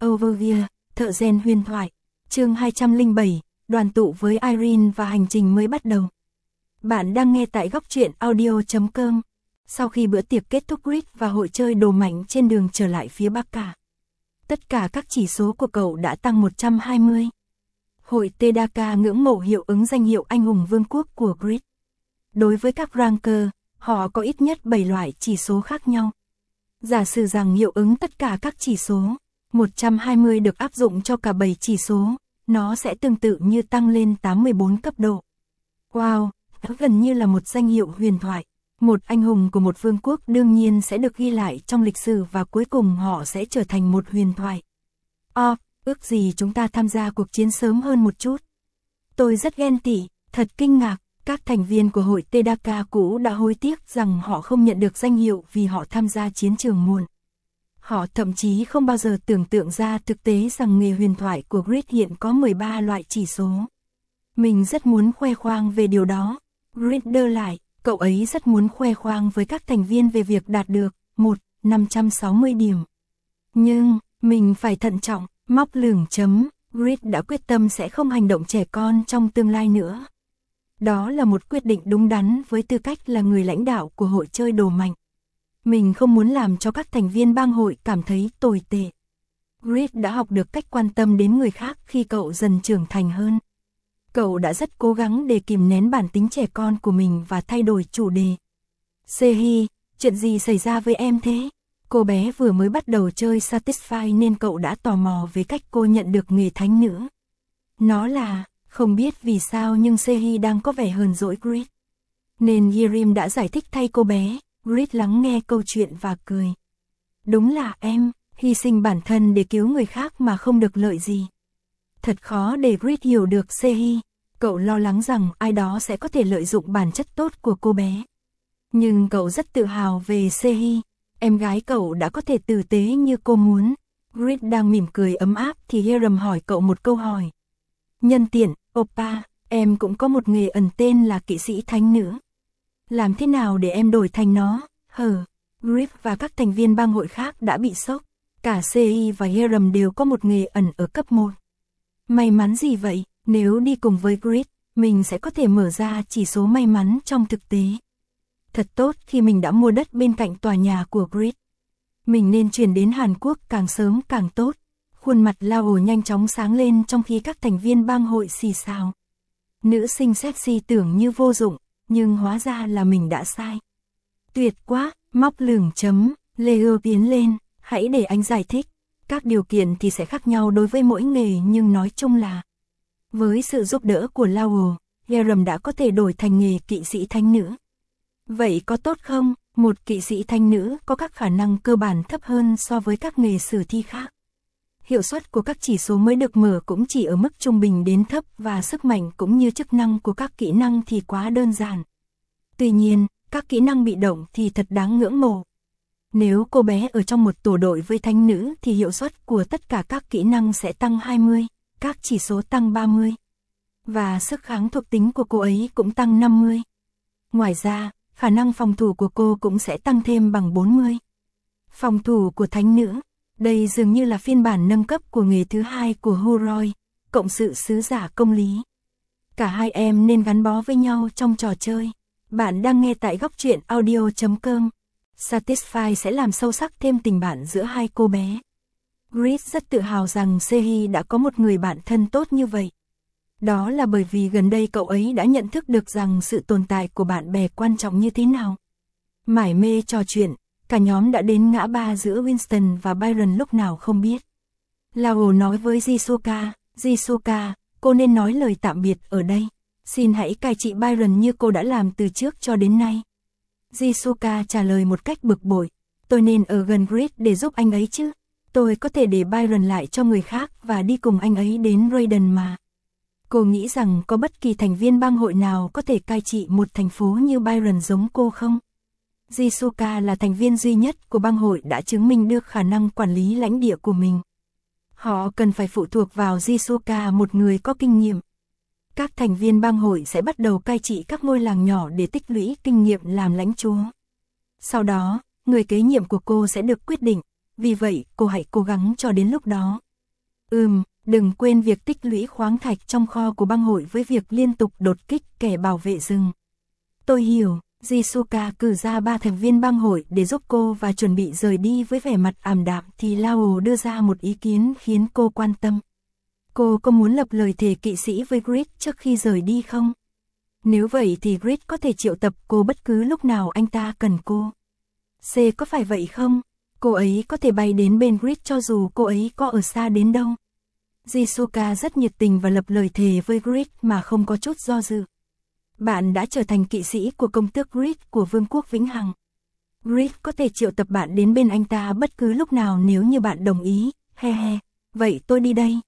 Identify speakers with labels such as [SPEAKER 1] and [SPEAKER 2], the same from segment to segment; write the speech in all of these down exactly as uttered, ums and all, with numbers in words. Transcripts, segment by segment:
[SPEAKER 1] Overview, thợ rèn huyền thoại. Chương hai trăm lẻ bảy, đoàn tụ với Irene và hành trình mới bắt đầu. Bạn đang nghe tại góc truyện audio chấm com. Sau khi bữa tiệc kết thúc, Grit và hội chơi đồ mạnh trên đường trở lại phía Bắc cả. Tất cả các chỉ số của cậu đã tăng một trăm hai mươi. Hội Tedaka ngưỡng mộ hiệu ứng danh hiệu anh hùng vương quốc của Grit. Đối với các ranker, họ có ít nhất bảy loại chỉ số khác nhau. Giả sử rằng hiệu ứng tất cả các chỉ số một trăm hai mươi được áp dụng cho cả bảy chỉ số, nó sẽ tương tự như tăng lên tám mươi bốn cấp độ. Wow, gần như là một danh hiệu huyền thoại. Một anh hùng của một vương quốc đương nhiên sẽ được ghi lại trong lịch sử và cuối cùng họ sẽ trở thành một huyền thoại. Oh, ước gì chúng ta tham gia cuộc chiến sớm hơn một chút. Tôi rất ghen tị, thật kinh ngạc. Các thành viên của hội Tedaka cũ đã hối tiếc rằng họ không nhận được danh hiệu vì họ tham gia chiến trường muộn. Họ thậm chí không bao giờ tưởng tượng ra thực tế rằng nghề huyền thoại của Grit hiện có mười ba loại chỉ số. Mình rất muốn khoe khoang về điều đó. Grit đơ lại, cậu ấy rất muốn khoe khoang với các thành viên về việc đạt được một nghìn năm trăm sáu mươi điểm. Nhưng, mình phải thận trọng, móc lửng chấm, Grit đã quyết tâm sẽ không hành động trẻ con trong tương lai nữa. Đó là một quyết định đúng đắn với tư cách là người lãnh đạo của hội chơi đồ mạnh. Mình không muốn làm cho các thành viên bang hội cảm thấy tồi tệ. Grit đã học được cách quan tâm đến người khác khi cậu dần trưởng thành hơn. Cậu đã rất cố gắng để kìm nén bản tính trẻ con của mình và thay đổi chủ đề. Sehi, chuyện gì xảy ra với em thế? Cô bé vừa mới bắt đầu chơi Satisfy nên cậu đã tò mò về cách cô nhận được nghề thánh nữ. Nó là... Không biết vì sao nhưng Sehi đang có vẻ hờn dỗi Grit. Nên Yerim đã giải thích thay cô bé. Grit lắng nghe câu chuyện và cười. Đúng là em, hy sinh bản thân để cứu người khác mà không được lợi gì. Thật khó để Grit hiểu được Sehi. Cậu lo lắng rằng ai đó sẽ có thể lợi dụng bản chất tốt của cô bé. Nhưng cậu rất tự hào về Sehi. Em gái cậu đã có thể tử tế như cô muốn. Grit đang mỉm cười ấm áp thì Yerim hỏi cậu một câu hỏi. Nhân tiện, Oppa, em cũng có một nghề ẩn tên là kỵ sĩ thánh nữ. Làm thế nào để em đổi thành nó? Hờ, Grit và các thành viên bang hội khác đã bị sốc. Cả Sei và Yerim đều có một nghề ẩn ở cấp một. May mắn gì vậy? Nếu đi cùng với Grit, mình sẽ có thể mở ra chỉ số may mắn trong thực tế. Thật tốt khi mình đã mua đất bên cạnh tòa nhà của Grit. Mình nên chuyển đến Hàn Quốc càng sớm càng tốt. Khuôn mặt Lao nhanh chóng sáng lên trong khi các thành viên bang hội xì xào. Nữ sinh sexy tưởng như vô dụng, nhưng hóa ra là mình đã sai. Tuyệt quá, móc lửng chấm, Leo tiến lên, hãy để anh giải thích. Các điều kiện thì sẽ khác nhau đối với mỗi nghề nhưng nói chung là với sự giúp đỡ của Lao, Yerim đã có thể đổi thành nghề kỵ sĩ thánh nữ. Vậy có tốt không? Một kỵ sĩ thánh nữ có các khả năng cơ bản thấp hơn so với các nghề sử thi khác. Hiệu suất của các chỉ số mới được mở cũng chỉ ở mức trung bình đến thấp và sức mạnh cũng như chức năng của các kỹ năng thì quá đơn giản. Tuy nhiên, các kỹ năng bị động thì thật đáng ngưỡng mộ. Nếu cô bé ở trong một tổ đội với thánh nữ thì hiệu suất của tất cả các kỹ năng sẽ tăng hai mươi, các chỉ số tăng ba mươi. Và sức kháng thuộc tính của cô ấy cũng tăng năm mươi. Ngoài ra, khả năng phòng thủ của cô cũng sẽ tăng thêm bằng bốn mươi. Phòng thủ của thánh nữ. Đây dường như là phiên bản nâng cấp của nghề thứ hai của Huroi, cộng sự sứ giả công lý. Cả hai em nên gắn bó với nhau trong trò chơi. Bạn đang nghe tại góc truyện audio chấm com. Satisfy sẽ làm sâu sắc thêm tình bạn giữa hai cô bé. Grit rất tự hào rằng Sehi đã có một người bạn thân tốt như vậy. Đó là bởi vì gần đây cậu ấy đã nhận thức được rằng sự tồn tại của bạn bè quan trọng như thế nào. Mải mê trò chuyện. Cả nhóm đã đến ngã ba giữa Winston và Byron lúc nào không biết. Lao nói với Jisuka, Jisuka, cô nên nói lời tạm biệt ở đây. Xin hãy cai trị Byron như cô đã làm từ trước cho đến nay. Jisuka trả lời một cách bực bội. Tôi nên ở gần Grit để giúp anh ấy chứ. Tôi có thể để Byron lại cho người khác và đi cùng anh ấy đến Raiden mà. Cô nghĩ rằng có bất kỳ thành viên bang hội nào có thể cai trị một thành phố như Byron giống cô không? Jisuka là thành viên duy nhất của bang hội đã chứng minh được khả năng quản lý lãnh địa của mình. Họ cần phải phụ thuộc vào Jisuka, một người có kinh nghiệm. Các thành viên bang hội sẽ bắt đầu cai trị các ngôi làng nhỏ để tích lũy kinh nghiệm làm lãnh chúa. Sau đó, người kế nhiệm của cô sẽ được quyết định, vì vậy cô hãy cố gắng cho đến lúc đó. Ừm, đừng quên việc tích lũy khoáng thạch trong kho của bang hội với việc liên tục đột kích kẻ bảo vệ rừng. Tôi hiểu, Jisuka cử ra ba thành viên bang hội để giúp cô và chuẩn bị rời đi với vẻ mặt ảm đạm thì Lao đưa ra một ý kiến khiến cô quan tâm. Cô có muốn lập lời thề kỵ sĩ với Grid trước khi rời đi không? Nếu vậy thì Grid có thể triệu tập cô bất cứ lúc nào anh ta cần cô. C có phải vậy không? Cô ấy có thể bay đến bên Grid cho dù cô ấy có ở xa đến đâu. Jisuka rất nhiệt tình và lập lời thề với Grid mà không có chút do dự. Bạn đã trở thành kỵ sĩ của công tước Grid của Vương quốc Vĩnh Hằng. Grid có thể triệu tập bạn đến bên anh ta bất cứ lúc nào nếu như bạn đồng ý, he he, vậy tôi đi đây.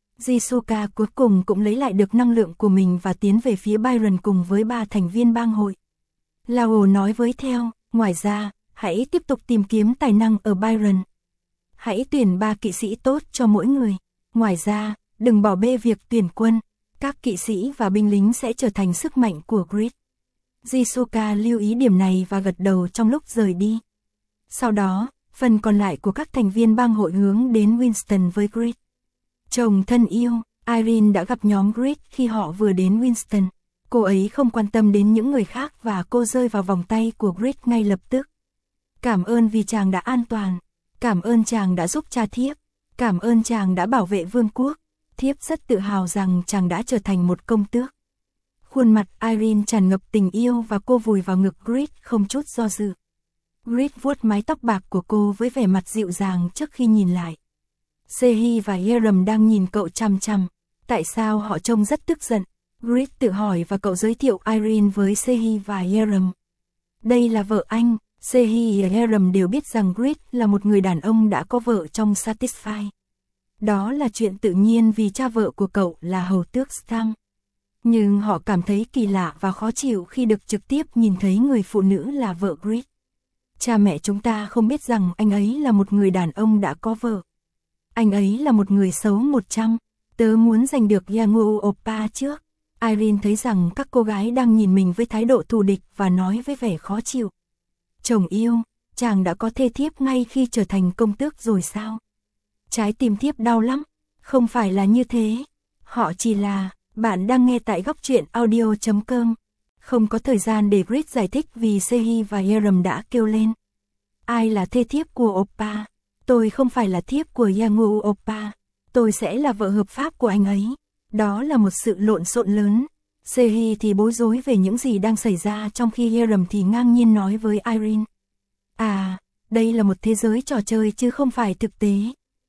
[SPEAKER 1] Jisuka cuối cùng cũng lấy lại được năng lượng của mình và tiến về phía Byron cùng với ba thành viên bang hội. Lao nói với theo, ngoài ra, hãy tiếp tục tìm kiếm tài năng ở Byron. Hãy tuyển ba kỵ sĩ tốt cho mỗi người. Ngoài ra, đừng bỏ bê việc tuyển quân. Các kỵ sĩ và binh lính sẽ trở thành sức mạnh của Grid. Jisuka lưu ý điểm này và gật đầu trong lúc rời đi. Sau đó, phần còn lại của các thành viên bang hội hướng đến Winston với Grid. Chồng thân yêu, Irene đã gặp nhóm Grid khi họ vừa đến Winston. Cô ấy không quan tâm đến những người khác và cô rơi vào vòng tay của Grid ngay lập tức. Cảm ơn vì chàng đã an toàn. Cảm ơn chàng đã giúp cha thiếp. Cảm ơn chàng đã bảo vệ vương quốc. Thiếp rất tự hào rằng chàng đã trở thành một công tước. Khuôn mặt Irene tràn ngập tình yêu và cô vùi vào ngực Grid không chút do dự. Grid vuốt mái tóc bạc của cô với vẻ mặt dịu dàng trước khi nhìn lại. Sehi và Yeram đang nhìn cậu chằm chằm. Tại sao họ trông rất tức giận? Grid tự hỏi và cậu giới thiệu Irene với Sehi và Yeram. Đây là vợ anh. Sehi và Yeram đều biết rằng Grid là một người đàn ông đã có vợ trong Satisfy. Đó là chuyện tự nhiên vì cha vợ của cậu là hầu tước Stam. Nhưng họ cảm thấy kỳ lạ và khó chịu khi được trực tiếp nhìn thấy người phụ nữ là vợ Grid. Cha mẹ chúng ta không biết rằng anh ấy là một người đàn ông đã có vợ. Anh ấy là một người xấu một trăm. Tớ muốn giành được Yangu Oppa trước. Irene thấy rằng các cô gái đang nhìn mình với thái độ thù địch và nói với vẻ khó chịu. Chồng yêu, chàng đã có thê thiếp ngay khi trở thành công tước rồi sao? Trái tim thiếp đau lắm. Không phải là như thế. Họ chỉ là, bạn đang nghe tại góc truyện audio chấm com. Không có thời gian để Grid giải thích vì Sehi và Yeram đã kêu lên. Ai là thê thiếp của Oppa? Tôi không phải là thiếp của Yangu Oppa. Tôi sẽ là vợ hợp pháp của anh ấy. Đó là một sự lộn xộn lớn. Sehi thì bối rối về những gì đang xảy ra trong khi Yeram thì ngang nhiên nói với Irene. À, đây là một thế giới trò chơi chứ không phải thực tế.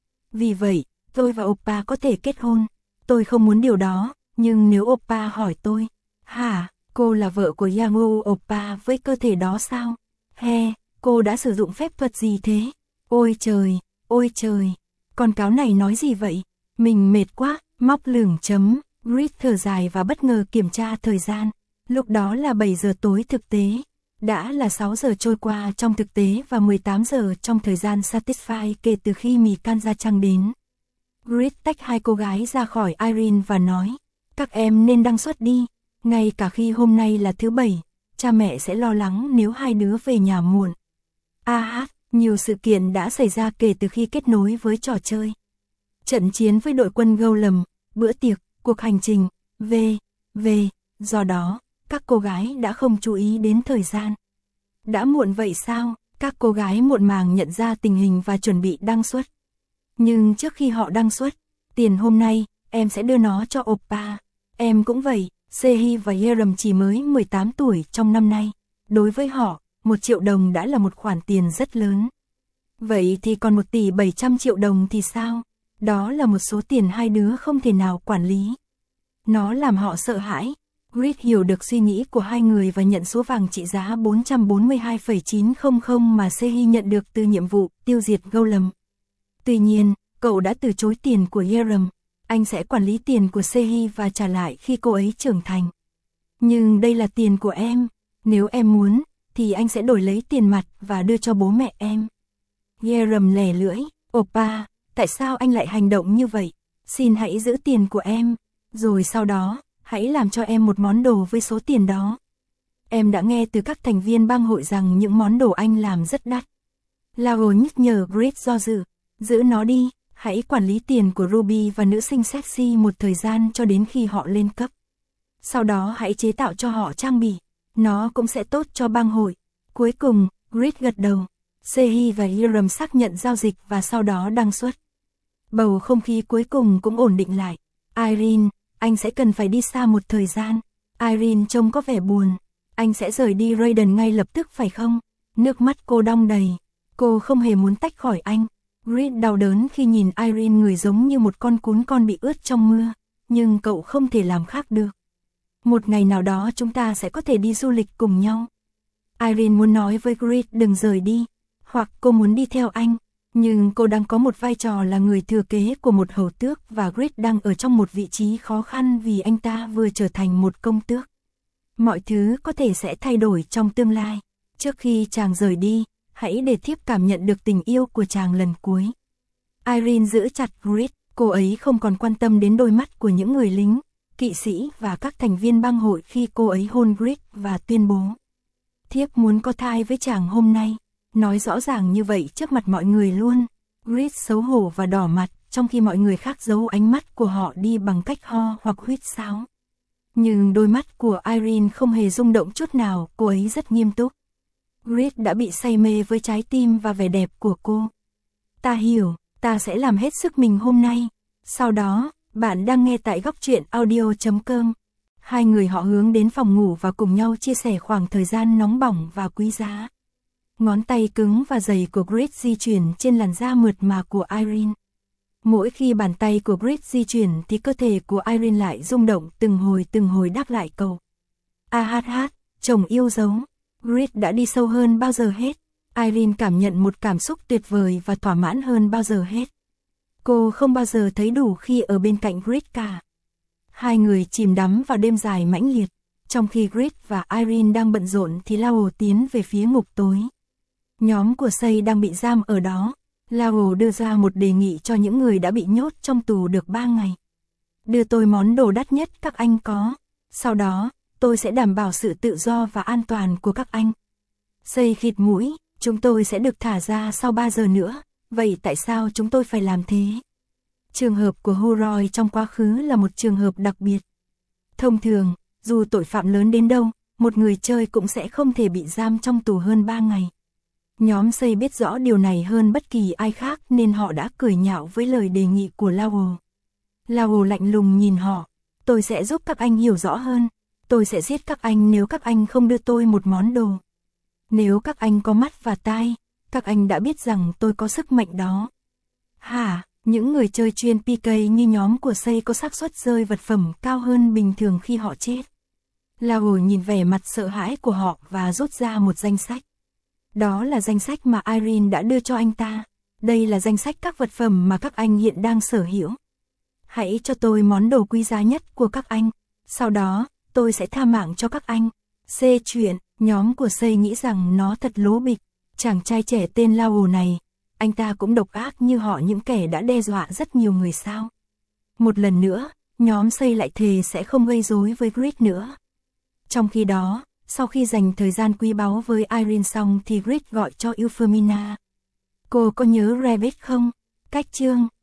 [SPEAKER 1] Vì vậy, tôi và Oppa có thể kết hôn. Tôi không muốn điều đó, nhưng nếu Oppa hỏi tôi, hả, cô là vợ của Yangu Oppa với cơ thể đó sao? He, cô đã sử dụng phép thuật gì thế? Ôi trời, ôi trời, con cáo này nói gì vậy? Mình mệt quá, móc lửng chấm, Grid thở dài và bất ngờ kiểm tra thời gian. Lúc đó là bảy giờ tối thực tế. Đã là sáu giờ trôi qua trong thực tế và mười tám giờ trong thời gian Satisfy kể từ khi mì can ra trăng đến. Grid tách hai cô gái ra khỏi Irene và nói, các em nên đăng xuất đi, ngay cả khi hôm nay là thứ bảy, cha mẹ sẽ lo lắng nếu hai đứa về nhà muộn. A hát, nhiều sự kiện đã xảy ra kể từ khi kết nối với trò chơi. Trận chiến với đội quân Golem, bữa tiệc, cuộc hành trình, v, v, do đó, các cô gái đã không chú ý đến thời gian. Đã muộn vậy sao? Các cô gái muộn màng nhận ra tình hình và chuẩn bị đăng xuất. Nhưng trước khi họ đăng xuất, tiền hôm nay, em sẽ đưa nó cho Oppa. Em cũng vậy, Sehi và Yeram chỉ mới mười tám tuổi trong năm nay. Đối với họ, một triệu đồng đã là một khoản tiền rất lớn. Vậy thì còn một tỷ bảy trăm triệu đồng thì sao? Đó là một số tiền hai đứa không thể nào quản lý. Nó làm họ sợ hãi. Grid hiểu được suy nghĩ của hai người và nhận số vàng trị giá bốn trăm bốn mươi hai phẩy chín không không mà Sehi nhận được từ nhiệm vụ tiêu diệt Golem. Tuy nhiên, cậu đã từ chối tiền của Yeram. Anh sẽ quản lý tiền của Sehi và trả lại khi cô ấy trưởng thành. Nhưng đây là tiền của em. Nếu em muốn, thì anh sẽ đổi lấy tiền mặt và đưa cho bố mẹ em. Yeram lẻ lưỡi, Oppa, tại sao anh lại hành động như vậy? Xin hãy giữ tiền của em, rồi sau đó, hãy làm cho em một món đồ với số tiền đó. Em đã nghe từ các thành viên bang hội rằng những món đồ anh làm rất đắt. Lao nhắc nhở Grid do dự, giữ nó đi, Hãy quản lý tiền của Ruby và nữ sinh sexy một thời gian cho đến khi họ lên cấp. Sau đó hãy chế tạo cho họ trang bị. Nó cũng sẽ tốt cho bang hội. Cuối cùng, Grid gật đầu. Sehi và Hiram xác nhận giao dịch và sau đó đăng xuất. Bầu không khí cuối cùng cũng ổn định lại. Irene, anh sẽ cần phải đi xa một thời gian. Irene trông có vẻ buồn. Anh sẽ rời đi Raiden ngay lập tức phải không? Nước mắt cô đong đầy. Cô không hề muốn tách khỏi anh. Grid đau đớn khi nhìn Irene người giống như một con cún con bị ướt trong mưa. Nhưng cậu không thể làm khác được. Một ngày nào đó chúng ta sẽ có thể đi du lịch cùng nhau. Irene muốn nói với Grid đừng rời đi. Hoặc cô muốn đi theo anh. Nhưng cô đang có một vai trò là người thừa kế của một hầu tước và Grid đang ở trong một vị trí khó khăn vì anh ta vừa trở thành một công tước. Mọi thứ có thể sẽ thay đổi trong tương lai. Trước khi chàng rời đi, hãy để thiếp cảm nhận được tình yêu của chàng lần cuối. Irene giữ chặt Grid, cô ấy không còn quan tâm đến đôi mắt của những người lính, kỵ sĩ và các thành viên bang hội khi cô ấy hôn Grid và tuyên bố. Thiếp muốn có thai với chàng hôm nay. Nói rõ ràng như vậy trước mặt mọi người luôn. Grid xấu hổ và đỏ mặt, trong khi mọi người khác giấu ánh mắt của họ đi bằng cách ho hoặc huýt sáo. Nhưng đôi mắt của Irene không hề rung động chút nào, cô ấy rất nghiêm túc. Grid đã bị say mê với trái tim và vẻ đẹp của cô. Ta hiểu, ta sẽ làm hết sức mình hôm nay. Sau đó, bạn đang nghe tại góc truyện audio chấm com. Hai người họ hướng đến phòng ngủ và cùng nhau chia sẻ khoảng thời gian nóng bỏng và quý giá. Ngón tay cứng và dày của Grid di chuyển trên làn da mượt mà của Irene. Mỗi khi bàn tay của Grid di chuyển thì cơ thể của Irene lại rung động từng hồi từng hồi đáp lại câu. A hát hát, chồng yêu dấu. Grid đã đi sâu hơn bao giờ hết. Irene cảm nhận một cảm xúc tuyệt vời và thỏa mãn hơn bao giờ hết. Cô không bao giờ thấy đủ khi ở bên cạnh Grid cả. Hai người chìm đắm vào đêm dài mãnh liệt. Trong khi Grid và Irene đang bận rộn thì Lao tiến về phía ngục tối. Nhóm của Sei đang bị giam ở đó. Lao đưa ra một đề nghị cho những người đã bị nhốt trong tù được ba ngày. Đưa tôi món đồ đắt nhất các anh có. Sau đó, tôi sẽ đảm bảo sự tự do và an toàn của các anh. Sei khịt mũi, chúng tôi sẽ được thả ra sau ba giờ nữa. Vậy tại sao chúng tôi phải làm thế? Trường hợp của Huroi trong quá khứ là một trường hợp đặc biệt. Thông thường, dù tội phạm lớn đến đâu, một người chơi cũng sẽ không thể bị giam trong tù hơn ba ngày. Nhóm Sei biết rõ điều này hơn bất kỳ ai khác nên họ đã cười nhạo với lời đề nghị của Lao. Lao lạnh lùng nhìn họ. Tôi sẽ giúp các anh hiểu rõ hơn. Tôi sẽ giết các anh nếu các anh không đưa tôi một món đồ. Nếu các anh có mắt và tai, các anh đã biết rằng tôi có sức mạnh đó. Hả, những người chơi chuyên pê ca như nhóm của Sei có xác suất rơi vật phẩm cao hơn bình thường khi họ chết. Lao nhìn vẻ mặt sợ hãi của họ và rút ra một danh sách. Đó là danh sách mà Irene đã đưa cho anh ta. Đây là danh sách các vật phẩm mà các anh hiện đang sở hữu. Hãy cho tôi món đồ quý giá nhất của các anh. Sau đó, tôi sẽ tha mạng cho các anh. C chuyện, nhóm của Sei nghĩ rằng nó thật lố bịch. Chàng trai trẻ tên Lao này, anh ta cũng độc ác như họ những kẻ đã đe dọa rất nhiều người sao. Một lần nữa, nhóm Sei lại thề sẽ không gây rối với Grid nữa. Trong khi đó, sau khi dành thời gian quý báu với Irene xong thì Grid gọi cho Euphemina. Cô có nhớ Rabbit không? Cách chương